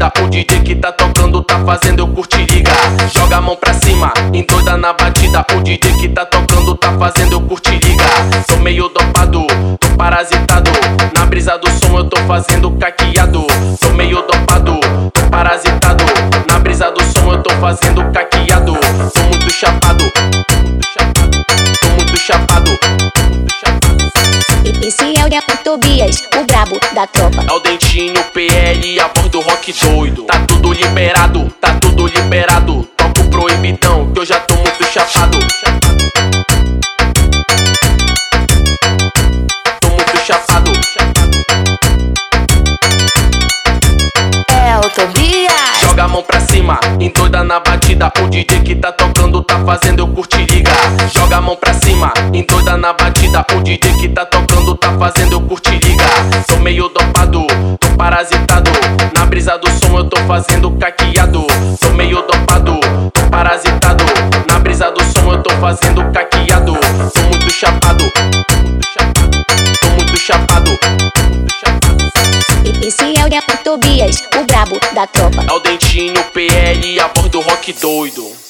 batida, o DJ que tá tocando tá fazendo eu curtir, liga. Joga a mão pra cima, endoida na batida, o DJ que tá tocando tá fazendo eu curtir, liga. Tô meio dopado, tô parasitado, na brisa do som eu tô fazendo caqueado. Tô meio dopado, tô parasitado, na brisa do som eu tô fazendo caqueado. Tô muito chapado, tô muito chapado. Esse é o Nepo Tobias, o brabo da tropa. É o Dentinho, PL, a voz do rock doido. Tá tudo liberado, tá tudo liberado. Toco proibidão, que eu já tô muito chapado. Tô muito chapado. É o Tobias. Joga a mão pra cima, endoida na batida, o DJ que tá tocando tá fazendo eu curtir, liga. Joga a mão pra cima, endoida na batida, o DJ que tá tocando tá fazendo eu curtir, liga. Tô meio dopado, tô parasitado, na brisa do som eu tô fazendo caqueado. Tô meio dopado, tô parasitado, na brisa do som eu tô fazendo caqueado. Tô muito chapado, tô muito chapado. Esse é o Nepo Tobias, o brabo da tropa. É o Dentinho, PL, a voz do rock doido.